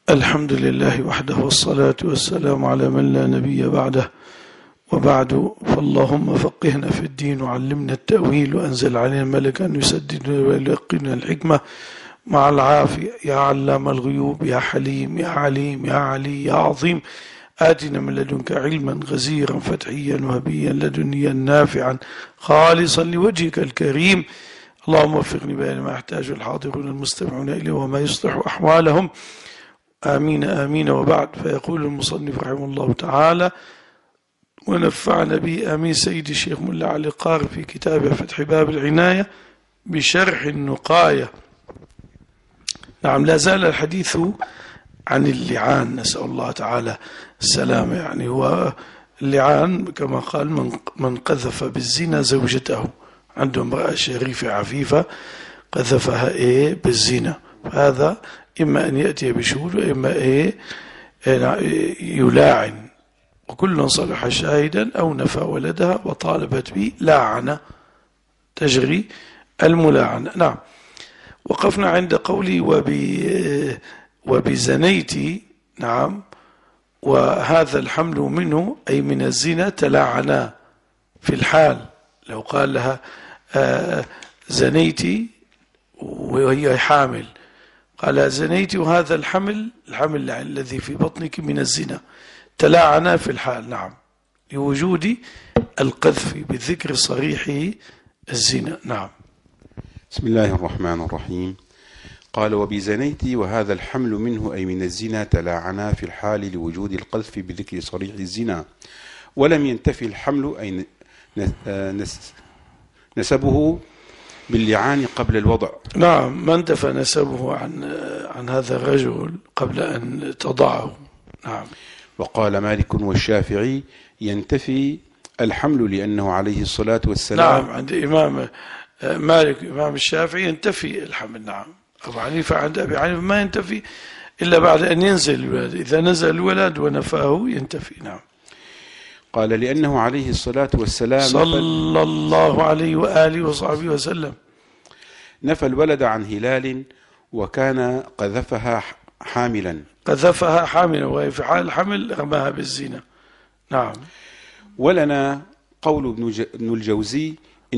الحمد لله وحده والصلاة والسلام على من لا نبي بعده، وبعد، فاللهم فقهنا في الدين وعلمنا التأويل وأنزل علينا ملكا يسددنا ويلقنا الحكمة مع العافية. يا علام الغيوب، يا حليم، يا عليم، يا علي، يا عظيم، آتنا من لدنك علما غزيرا فتحيا وهبيا لدنيا نافعا خالصا لوجهك الكريم. اللهم وفقني بين ما يحتاج الحاضرون المستمعون إليه وما يصلح أحوالهم، آمين آمين. وبعد، فيقول المصنف رحمه الله تعالى ونفعنا به آمين سيدي الشيخ ملا علي قاري في كتابه فتح باب العناية بشرح النقاية. نعم، لا زال الحديث عن اللعان، نسأل الله تعالى السلامة. يعني هو اللعان كما قال من قذف بالزنا زوجته، عنده امرأة شريفة عفيفة قذفها بالزنا، فهذا إما أن يأتي بشهود وإما يلاعن، وكل صلح شاهدا أو نفى ولدها وطالبت به لاعنة، تجري الملاعنة. نعم، وقفنا عند قولي وبزنيتي. نعم، وهذا الحمل منه أي من الزنا تلاعنا في الحال. لو قال لها زنيتي وهي حامل، قال زنيتي وهذا الحمل الذي في بطنك من الزنا، تلاعنا في الحال. نعم، لوجود القذف بذكر صريح الزنا. نعم. بسم الله الرحمن الرحيم. قال وبزنيتي وهذا الحمل منه أي من الزنا تلاعنا في الحال لوجود القذف بذكر صريح الزنا، ولم ينتفي الحمل أي نسبه باللعان قبل الوضع. نعم، ما انتفى نسبه عن هذا الرجل قبل أن تضعه. نعم. وقال مالك والشافعي ينتفي الحمل لأنه عليه الصلاة والسلام. نعم، عند إمام مالك إمام الشافعي ينتفي الحمل. نعم. أبو حنيفة عند أبي حنيفة ما ينتفي إلا بعد أن ينزل الولد، إذا نزل الولد ونفاه ينتفي. نعم. قال لأنه عليه الصلاة والسلام صلى الله عليه وآله وصحبه وسلم نفى الولد عن هلال وكان قذفها حاملا، وهي في حال الحمل رماها بالزنا. نعم. ولنا قول ابن الجوزي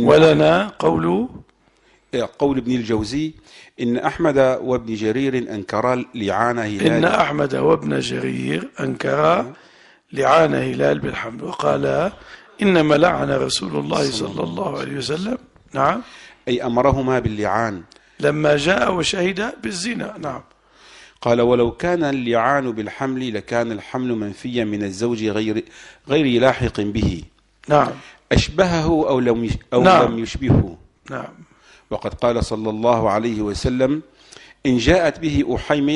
قول ابن الجوزي إن أحمد وابن جرير أنكرا لعان هلال. إن أحمد وابن جرير أنكرا لعان هلال بالحمل، وقال إنما لعن رسول الله صلى الله عليه وسلم. نعم، أي أمرهما باللعان لما جاء وشهد بالزنا. نعم. قال ولو كان اللعان بالحمل لكان الحمل منفيا من الزوج غير لاحق به. نعم. أشبهه أو لم يشبهه. نعم. وقد قال صلى الله عليه وسلم إن جاءت به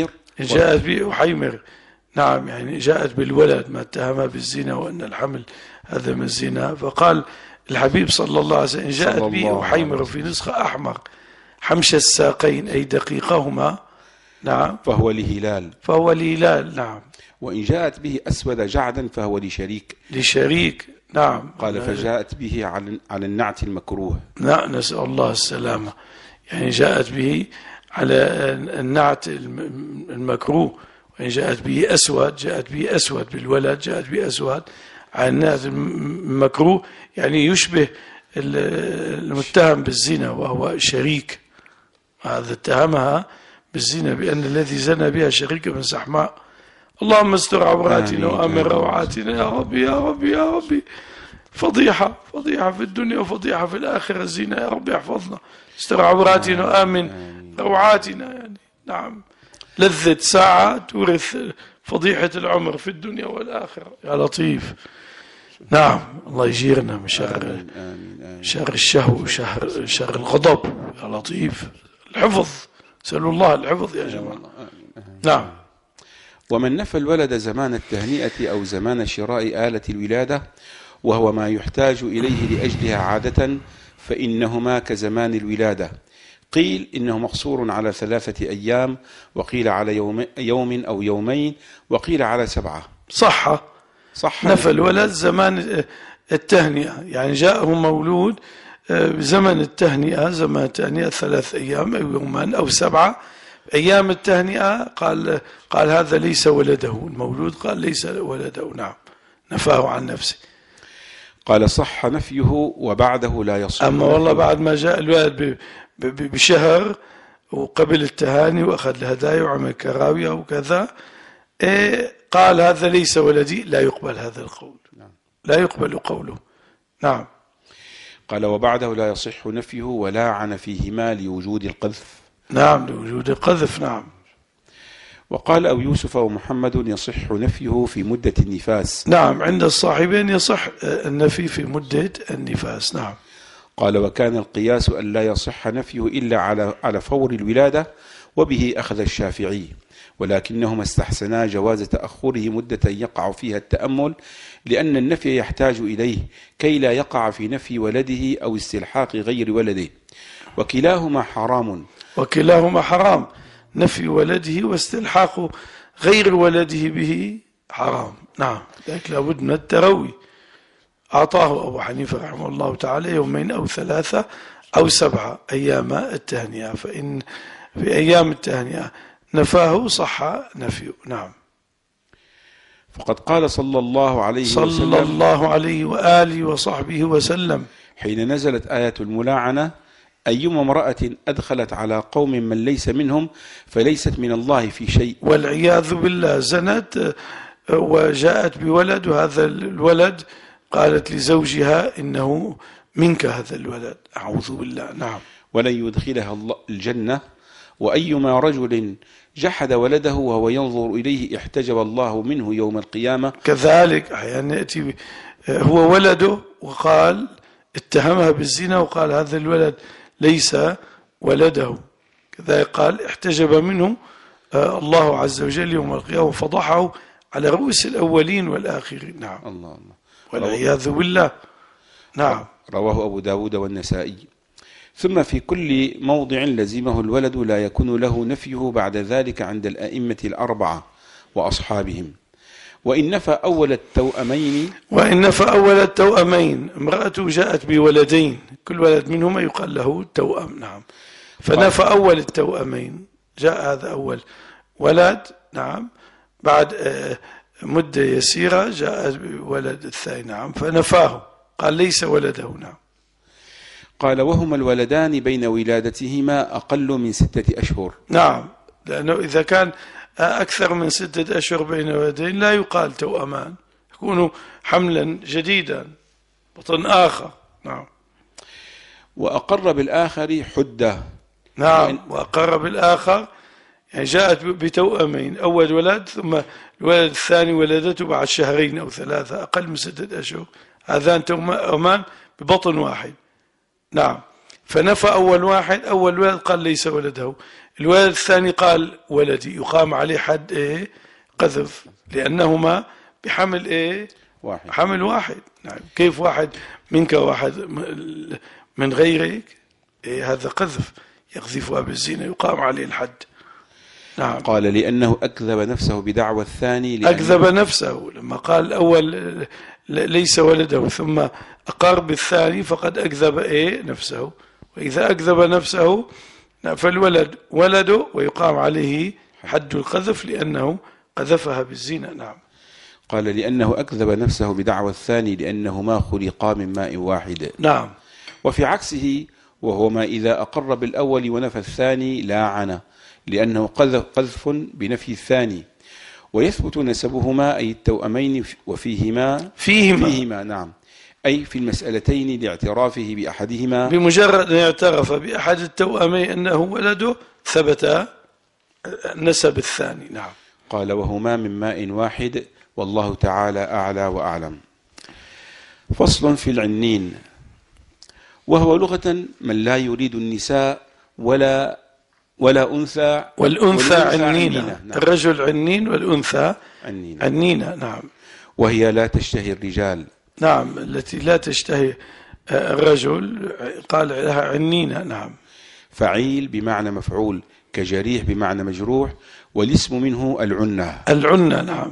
أحيمر. نعم، يعني جاءت بالولد ما اتهمها بالزنا وأن الحمل هذا من الزنا، فقال الحبيب صلى الله عليه وسلم إن جاءت به أحيمر، في نسخة أحمر حمش الساقين أي دقيقهما. نعم، فهو لهلال. نعم. وإن جاءت به أسود جعدا فهو لشريك. نعم. قال فجاءت به على النعت المكروه. نعم، نسأل الله السلامة. يعني جاءت به على النعت المكروه، وإن جاءت به أسود بالولد، جاءت به أسود على النعت المكروه، يعني يشبه المتهم بالزنا وهو شريك. هذا اتهمها بالزنا بأن الذي زنى بها شريك من سحماء. اللهم استر عوراتنا وأمن روعاتنا يا ربي يا ربي يا ربي. فضيحة في الدنيا وفضيحة في الآخرة الزنا، يا ربي احفظنا، استر عوراتنا وأمن روعاتنا. يعني نعم، لذة ساعة تورث فضيحة العمر في الدنيا والآخرة. يا لطيف. نعم، الله يجيرنا من شر الشهوة وشر الغضب. يا لطيف، الحفظ، سألوا الله الحفظ يا جماعة. نعم. ومن نفى الولد زمان التهنئة أو زمان شراء آلة الولادة وهو ما يحتاج إليه لأجلها عادة فإنهما كزمان الولادة. قيل إنه مقصور على 3 أيام، وقيل على يوم أو يومين، وقيل على 7. صح. نفى الولد زمان التهنئة، يعني جاءه مولود بزمن التهنئة، 3 أيام أو يومان أو 7، أيام التهنئة قال هذا ليس ولده، المولود قال ليس ولده، نعم، نفاه عن نفسه. قال صح نفيه وبعده لا يصح. أما والله بعد ما جاء الولد بشهر وقبل التهاني وأخذ الهدايا وعمل كراوية وكذا، قال هذا ليس ولدي، لا يقبل هذا القول، لا يقبل قوله. نعم. قال وبعده لا يصح نفيه ولاعن فيهما لوجود القذف. نعم، لوجود القذف. نعم. وقال أو يوسف ومحمد يصح نفيه في مدة النفاس. نعم، عند الصاحبين يصح النفي في مدة النفاس. نعم. قال وكان القياس أن لا يصح نفيه إلا على فور الولادة، وبه أخذ الشافعي، ولكنهما استحسنا جواز تأخره مدة يقع فيها التأمل، لأن النفي يحتاج إليه كي لا يقع في نفي ولده أو استلحاق غير ولده، وكلاهما حرام. وكلاهما حرام، نفي ولده واستلحاق غير ولده به حرام. نعم، لذلك لابد من التروي. أعطاه أبو حنيفة رحمه الله تعالى يومين أو 3 أو 7 أيام التهنئة، فإن في أيام التهنئة نفاه صح نفيه. نعم. فقد قال صلى الله عليه وآله وصحبه وسلم حين نزلت آية الملاعنة: أيما امرأة أدخلت على قوم من ليس منهم فليست من الله في شيء. والعياذ بالله، زنت وجاءت بولد، وهذا الولد قالت لزوجها إنه منك هذا الولد، أعوذ بالله. نعم. ولن يدخلها الله الجنة. وأيما رجل جحد ولده وهو ينظر إليه احتجب الله منه يوم القيامة. كذلك أحيانا يأتي هو ولده وقال اتهمها بالزنا وقال هذا الولد ليس ولده، كذلك قال احتجب منه الله عز وجل يوم القيامة وفضحه على رؤوس الأولين والآخرين. نعم. الله والعياذ بالله. نعم. رواه أبو داود والنسائي. ثم في كل موضع لزمه الولد لا يكون له نفيه بعد ذلك عند الأئمة الأربعة وأصحابهم. وإن نفى أول التوأمين امرأته جاءت بولدين، كل ولد منهما يقال له توأم. نعم. فنفى أول التوأمين، جاء هذا أول ولد، نعم، بعد مدة يسيرة جاء ولد الثاني، نعم، فنفاه قال ليس ولده. نعم. قال وهما الولدان بين ولادتهما أقل من 6 أشهر. نعم، لأنه إذا كان أكثر من 6 أشهر بين ولدين لا يقال توأمان، يكون حملا جديدا، بطن آخر. نعم. وأقر بالآخر حدة. نعم. وأقر بالآخر يعني جاءت بتوأمين، أول ولد ثم الولد الثاني ولدته بعد 2 أو 3 أقل من 6 أشهر، هذان توأمان ببطن واحد. نعم. فنفى أول ولد قال ليس ولده، الولد الثاني قال ولدي، يقام عليه حد قذف، لأنهما بحمل واحد. حمل واحد. نعم. كيف واحد منك واحد من غيرك؟ هذا قذف، يقذفها بالزنا، يقام عليه الحد. نعم. قال لأنه أكذب نفسه بدعوى الثاني، أكذب نفسه لما قال الأول ليس ولده ثم أقر بالثاني فقد أكذب نفسه، وإذا أكذب نفسه فالولد ولده ويقام عليه حد القذف لأنه قذفها بالزنا. نعم. قال لأنه أكذب نفسه بدعوى الثاني لأنهما خلقا من ماء واحد. نعم. وفي عكسه وهو ما إذا أقر بالأول ونفى الثاني لاعن، لأنه قذف بنفي الثاني، ويثبت نسبهما أي التوأمين وفيهما نعم، أي في المسألتين لاعترافه بأحدهما. بمجرد أن يعترف بأحد التوأمين أنه ولده ثبت نسب الثاني. نعم. قال وهما من ماء واحد، والله تعالى أعلى وأعلم. فصل في العنين، وهو لغة من لا يريد النساء ولا أنثى، والأنثى عنينة. نعم. الرجل عنين والأنثى عنينة. نعم. وهي لا تشتهي الرجال. نعم، التي لا تشتهي الرجل قال لها عنينة. نعم. فعيل بمعنى مفعول، كجريح بمعنى مجروح، والاسم منه العنة. نعم.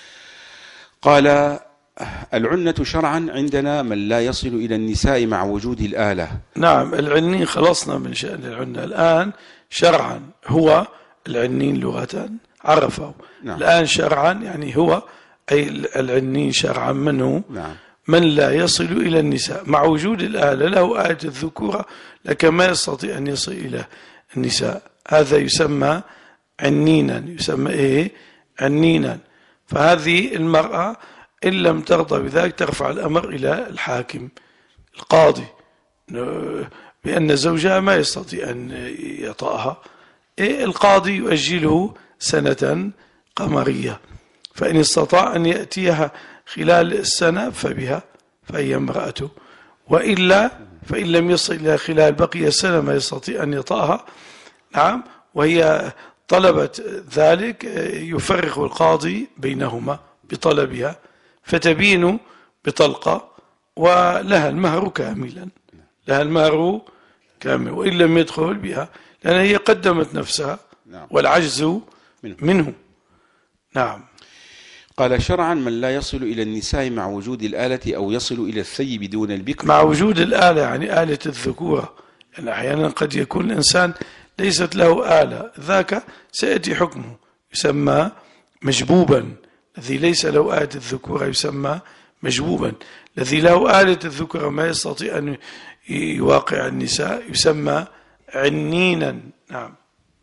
قال العنة شرعا عندنا من لا يصل إلى النساء مع وجود الآلة. نعم. العنين خلصنا من شأن العنة، الآن شرعا هو العنين لغة عرفه. نعم. الآن شرعا يعني هو أي العنين شرعا منه نعم. من لا يصل إلى النساء مع وجود الآلة، له آلة الذكورة لكن ما يستطيع أن يصل إلى النساء، هذا يسمى عنينا. يسمى إيه؟ عنينا. فهذه المرأة إن لم ترضى بذلك ترفع الأمر إلى الحاكم القاضي بأن زوجها ما يستطيع أن يطأها. القاضي يؤجله سنة قمرية، فإن استطاع أن يأتيها خلال السنة فبها، فهي امرأته، وإلا فإن لم يصل إلى خلال بقي السنة ما يستطيع أن يطأها. نعم. وهي طلبت ذلك يفرق القاضي بينهما بطلبها، فتبين بطلقة ولها المهر كاملا، لها المهر كامل وإن لم يدخل بها، لأن هي قدمت نفسها والعجز منه. نعم. قال شرعا من لا يصل إلى النساء مع وجود الآلة أو يصل إلى الثيب دون البكر. مع وجود الآلة يعني آلة الذكورة، يعني أحيانا قد يكون الإنسان ليست له آلة، ذاك سيأتي حكمه يسمى مجبوبا. الذي ليس له آلة الذكورة يسمى مجبوبا. الذي له آلة الذكورة ما يستطيع أن يواقع النساء يسمى عنينا. نعم.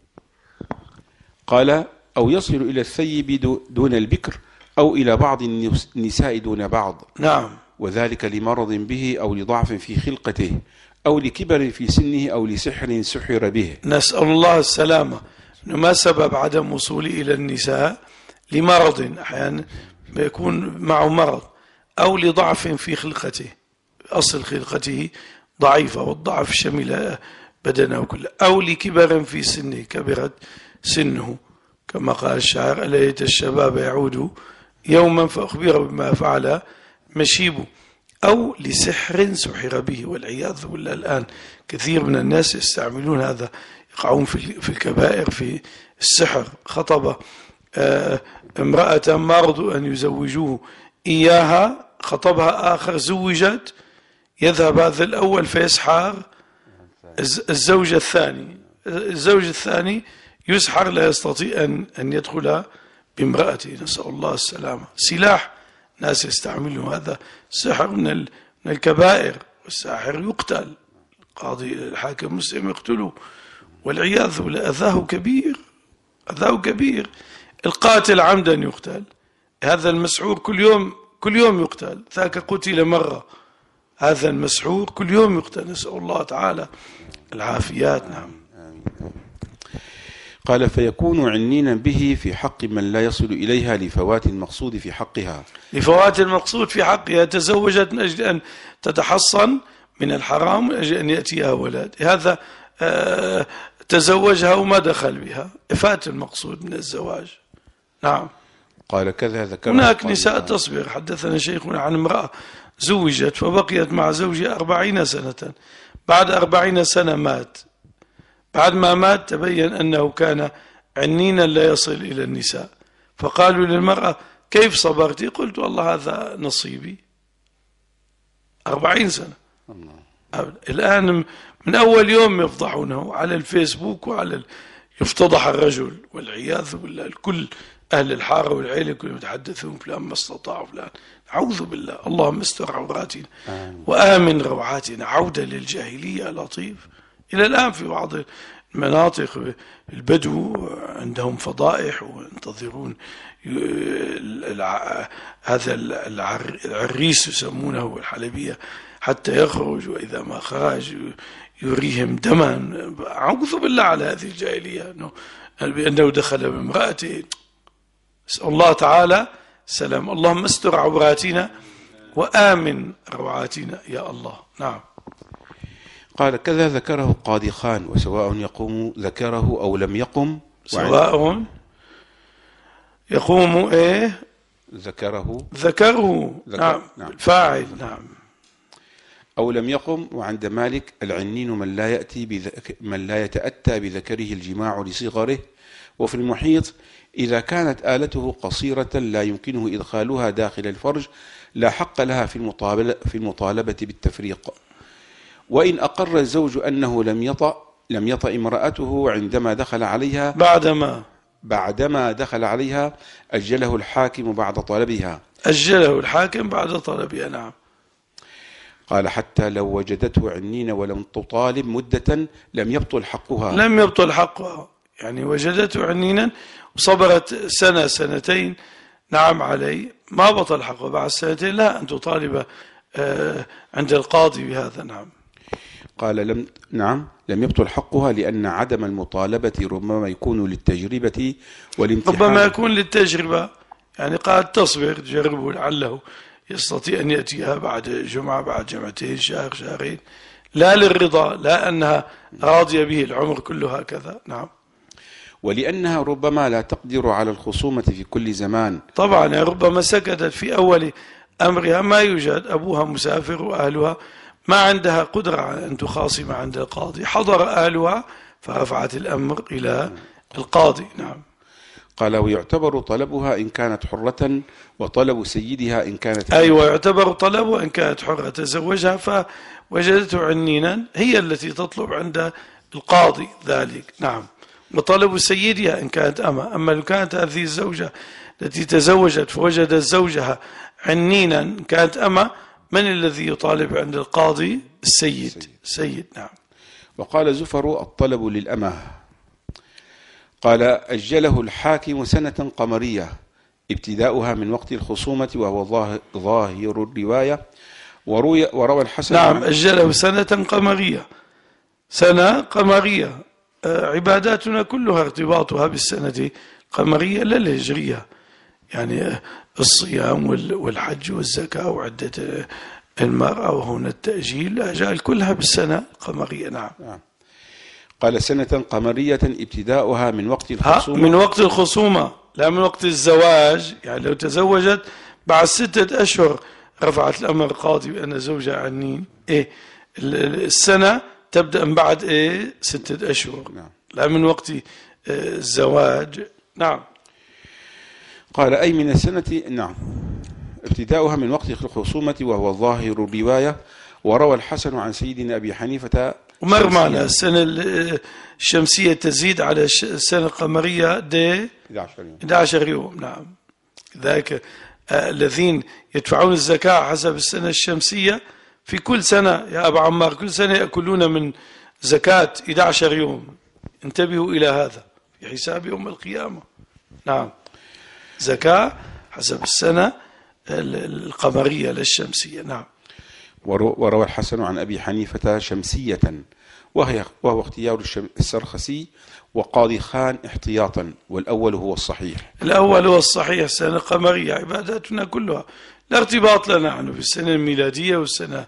قال أو يصل إلى الثيب دون البكر أو إلى بعض النساء دون بعض. نعم. وذلك لمرض به أو لضعف في خلقته أو لكبر في سنه أو لسحر سحر به. نسأل الله السلامة. ما سبب عدم وصوله إلى النساء؟ لمرض، أحيانا يكون معه مرض، أو لضعف في خلقته، أصل خلقته ضعيفة والضعف شمل بدنه كله، أو لكبر في سنه، كبرت سنه كما قال الشاعر أليت الشباب يعود يوما فأخبره بما فعل مشيبه، أو لسحر سحر به والعياذ بالله. الآن كثير من الناس يستعملون هذا، يقعون في الكبائر في السحر. خطب امرأة ما رضوا أن يزوجوه إياها، خطبها آخر زوجت، يذهب هذا الأول فيسحر الزوج الثاني، الزوج الثاني يسحر لا يستطيع أن يدخل بامرأته، نسأل الله السلامة. سلاح ناس يستعملون هذا، السحر من الكبائر، والساحر يقتل، قاضي الحاكم مسلم يقتله والعياذ بالله. أذاه كبير، أذاه كبير. القاتل عمدا يقتل، هذا المسحور كل يوم يقتل، ذاك قتل مرة، هذا المسحور كل يوم يقتل، نسأل الله تعالى العافيات. نعم. قال فيكون عنينا به في حق من لا يصل إليها لفوات المقصود في حقها. لفوات المقصود في حقها، تزوجت من أجل أن تتحصن من الحرام، من أجل أن يأتيها ولد، هذا تزوجها وما دخل بها، فات المقصود من الزواج. نعم. قال كذا ذكر هناك نساء تصبر. حدثنا شيخنا عن امرأة زوجت فبقيت مع زوجها 40 سنة، بعد 40 سنة مات، بعد ما مات تبين أنه كان عنينا لا يصل إلى النساء، فقالوا للمرأة كيف صبرتي؟ قلت والله هذا نصيبي. 40 سنة. الآن من أول يوم يفضحونه على الفيسبوك يفتضح الرجل والعياذ بالله، الكل أهل الحارة والعيلة كلهم يتحدثون فلان ما استطاعوا فلان. أعوذ بالله. اللهم استر عوراتنا وآمن روعاتنا. عودة للجاهلية لطيف. إلى الآن في بعض المناطق البدو عندهم فضائح وينتظرون هذا العريس يسمونه الحلبية حتى يخرج، وإذا ما خرج يريهم دما. أعوذ بالله على هذه الجاهلية بأنه دخل بامرأته. اسأل الله تعالى سلام. اللهم استر عوراتنا وآمن روعاتنا يا الله. نعم. قال كذا ذكره قاضي خان، وسواء يقوم ذكره أو لم يقم، سواء يقوم ذكره. نعم. الفاعل. نعم. أو لم يقم. وعند مالك العنين من لا يتأتى بذكره الجماع لصغره. وفي المحيط إذا كانت آلته قصيرة لا يمكنه إدخالها داخل الفرج لا حق لها في المطالبة بالتفريق. وإن أقر الزوج أنه لم يطأ لم يطأ امرأته عندما دخل عليها بعدما دخل عليها أجله الحاكم بعد طلبها. أجله الحاكم بعد طلبها. نعم. قال حتى لو وجدته عنين ولم تطالب مدة لم يبطل حقها. لم يبطل حقها، يعني وجدته عنينا وصبرت سنة سنتين نعم عليه، ما بطل حقه. بعد سنتين لا أن تطالب عند القاضي بهذا. نعم. قال لم يبطل حقها لأن عدم المطالبة ربما يكون للتجربة والامتحان. ربما يكون للتجربة، يعني قال تصبر تجربه لعله يستطيع أن يأتيها بعد جمعة بعد جمعتين شهر شهرين، لا للرضا، لا أنها راضية به العمر كله هكذا. نعم. ولأنها ربما لا تقدر على الخصومة في كل زمان. طبعا ربما سكتت في أول أمرها، ما يوجد، أبوها مسافر وأهلها ما عندها قدرة على أن تخاصم عند القاضي، حضر أهلها فرفعت الأمر إلى القاضي. نعم. قال ويعتبر طلبها إن كانت حرة وطلب سيدها إن كانت أيوة، يعتبر طلبها إن كانت حرة، تزوجها فوجدته عنينا، هي التي تطلب عند القاضي ذلك. نعم. وطلب سيدها إن كانت أما لو كانت هذه الزوجة التي تزوجت فوجدت زوجها عنينا إن كانت من الذي يطالب عند القاضي؟ السيد. نعم. وقال زفر الطلب للأمة. قال أجله الحاكم سنة قمرية ابتداؤها من وقت الخصومة وهو ظاهر الرواية. وروى الحسن. نعم، أجله سنة قمرية. سنة قمرية، عباداتنا كلها ارتباطها بالسنة القمرية لا الهجرية، يعني الصيام والحج والزكاة وعدة المرأة وهنا التأجيل، الأجال كلها بالسنة القمرية. نعم. قال سنة قمرية ابتداؤها من وقت الخصومة. من وقت الخصومة لا من وقت الزواج، يعني لو تزوجت بعد 6 أشهر رفعت الأمر القاضي بأن زوجها عنين، السنة تبدأ من بعد 6 أشهر. نعم. لا من وقت الزواج. نعم. قال أي من السنة. نعم. ابتداؤها من وقت الخصومة وهو ظاهر الرواية. وروى الحسن عن سيدنا أبي حنيفة. ومر معنا السنة الشمسية تزيد على السنة القمرية 11 يوم. نعم. ذلك الذين يدفعون الزكاة حسب السنة الشمسية في كل سنة يا أبا عمار، كل سنة يأكلون من زكاة 11 يوم. انتبهوا إلى هذا في حساب يوم القيامة. نعم. زكاة حسب السنة القمرية للشمسية. نعم. وروى الحسن عن أبي حنيفة شمسية وهو اختيار السرخسي وقاضي خان احتياطا، والأول هو الصحيح. الأول هو الصحيح، السنة القمرية عباداتنا كلها لا ارتباط لنا عنه بالسنة الميلادية والسنة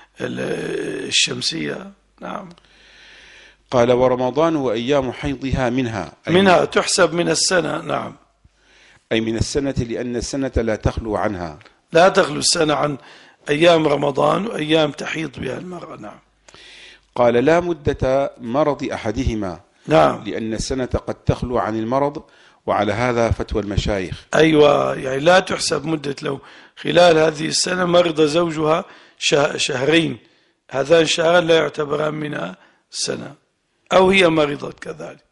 الشمسية. نعم. قال ورمضان وأيام حيضها منها تحسب من السنة. نعم. أي من السنة لأن السنة لا تخلو عنها، لا تخلو السنة عن أيام رمضان وأيام تحيض بها المرأة. نعم. قال لا مدة مرض أحدهما. نعم. لأن السنة قد تخلو عن المرض، وعلى هذا فتوى المشايخ. أيوة، يعني لا تحسب مدة، لو خلال هذه السنة مرض زوجها شهرين، هذان شهران لا يعتبران من السنة، أو هي مرضت كذلك.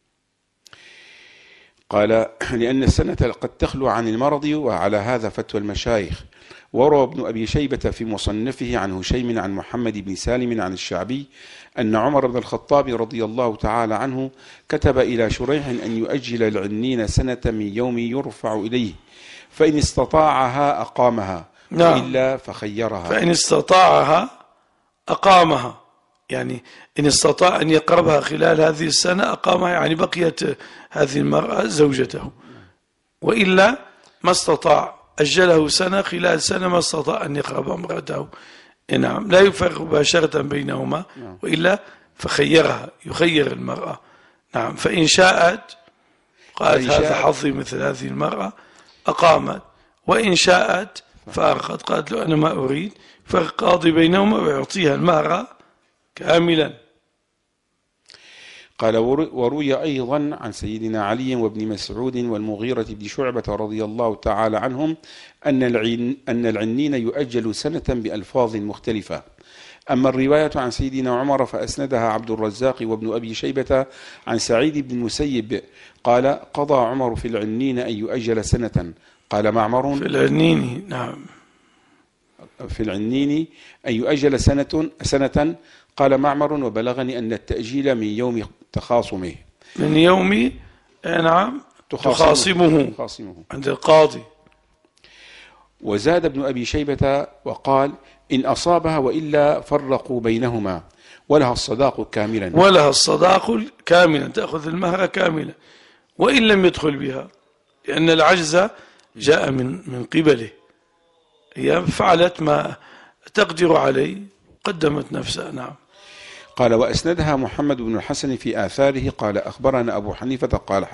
قال لأن السنة قد تخلو عن المرض، وعلى هذا فتوى المشايخ. وروى ابن أبي شيبة في مصنفه عن هشيم عن محمد بن سالم عن الشعبي أن عمر بن الخطاب رضي الله تعالى عنه كتب إلى شريح أن يؤجل العنين سنة من يوم يرفع إليه، فإن استطاعها أقامها. نعم. وإلا فخيرها. فإن استطاعها أقامها، يعني إن استطاع أن يقربها خلال هذه السنة أقامها، يعني بقيت هذه المرأة زوجته. وإلا ما استطاع أجله سنة، خلال سنة ما استطاع أن يقرب امرأته. نعم. لا يفرق مباشرة بينهما، وإلا فخيرها، يخير المرأة. نعم. فإن شاءت قالت هذا حظي مثل هذه المرأة أقامت، وإن شاءت فأرقت قالت له أنا ما أريد، فالقاضي بينهما ويعطيها المهر كاملا. قال وروي أيضا عن سيدنا علي وابن مسعود والمغيرة بن شعبة رضي الله تعالى عنهم أن العنين يؤجل سنة بألفاظ مختلفة، أما الرواية عن سيدنا عمر فأسندها عبد الرزاق وابن أبي شيبة عن سعيد بن المسيب قال قضى عمر في العنين أن يؤجل سنة. قال معمر في العنين، نعم، في العنين أن يؤجل سنة. قال معمر وبلغني أن التأجيل من يوم تخاصمه، من يوم نعم تخاصمه عند القاضي. وزاد ابن أبي شيبة وقال إن أصابها وإلا فرقوا بينهما ولها الصداق كاملا. ولها الصداق كاملا، تأخذ المهر كاملا وإن لم يدخل بها، لأن العجز جاء من قبله، هي فعلت ما تقدر عليه، قدمت نفسها. نعم. قال وأسندها محمد بن الحسن في آثاره قال أخبرنا أبو حنيفة قال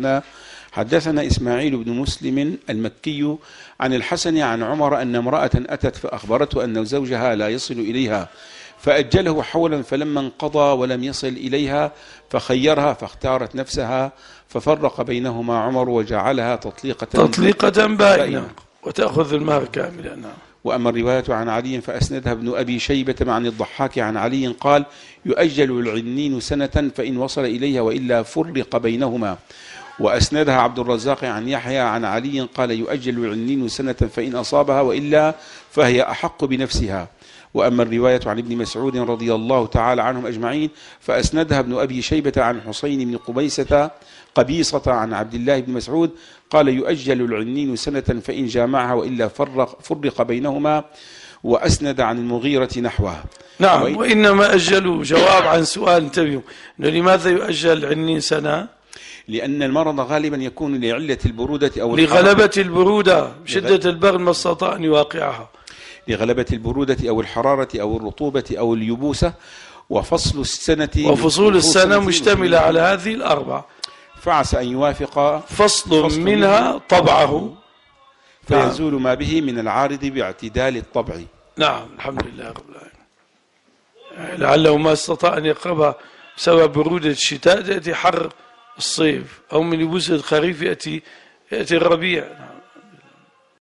حدثنا إسماعيل بن مسلم المكي عن الحسن عن عمر أن امرأة أتت فأخبرته أن زوجها لا يصل إليها فأجله حولا، فلما انقضى ولم يصل إليها فخيرها فاختارت نفسها ففرق بينهما عمر وجعلها تطليقة بائنة وتأخذ المهر كاملا. نعم. وأما الرواية عن علي فأسندها ابن أبي شيبة عن الضحاك عن علي قال يؤجل العنين سنة فإن وصل إليها وإلا فرق بينهما. وأسندها عبد الرزاق عن يحيى عن علي قال يؤجل العنين سنة فإن أصابها وإلا فهي أحق بنفسها. وأما الرواية عن ابن مسعود رضي الله تعالى عنهم أجمعين فأسندها ابن أبي شيبة عن حسين بن قبيصة عن عبد الله بن مسعود قال يؤجل العنين سنة فإن جامعها وإلا فرق بينهما. وأسند عن المغيرة نحوها. نعم. وإنما أجلوا جواب عن سؤال، انتبهوا، لماذا يؤجل العنين سنة؟ لأن المرض غالبا يكون لعلة البرودة أو لغلبة البرودة، شدة البرد ما استطاع أن يواقعها، لغلبة البرودة أو الحرارة أو الرطوبة أو اليبوسة. وفصول السنة مشتملة على هذه الأربع، فعسى أن يوافق فصل منها طبعه فيزول ما به من العارض باعتدال الطبع. نعم. الحمد لله رب العالمين. لعله ما استطاع أن يقربها بسبب برودة الشتاء يأتي حر الصيف، أو من يبوس الخريف يأتي الربيع.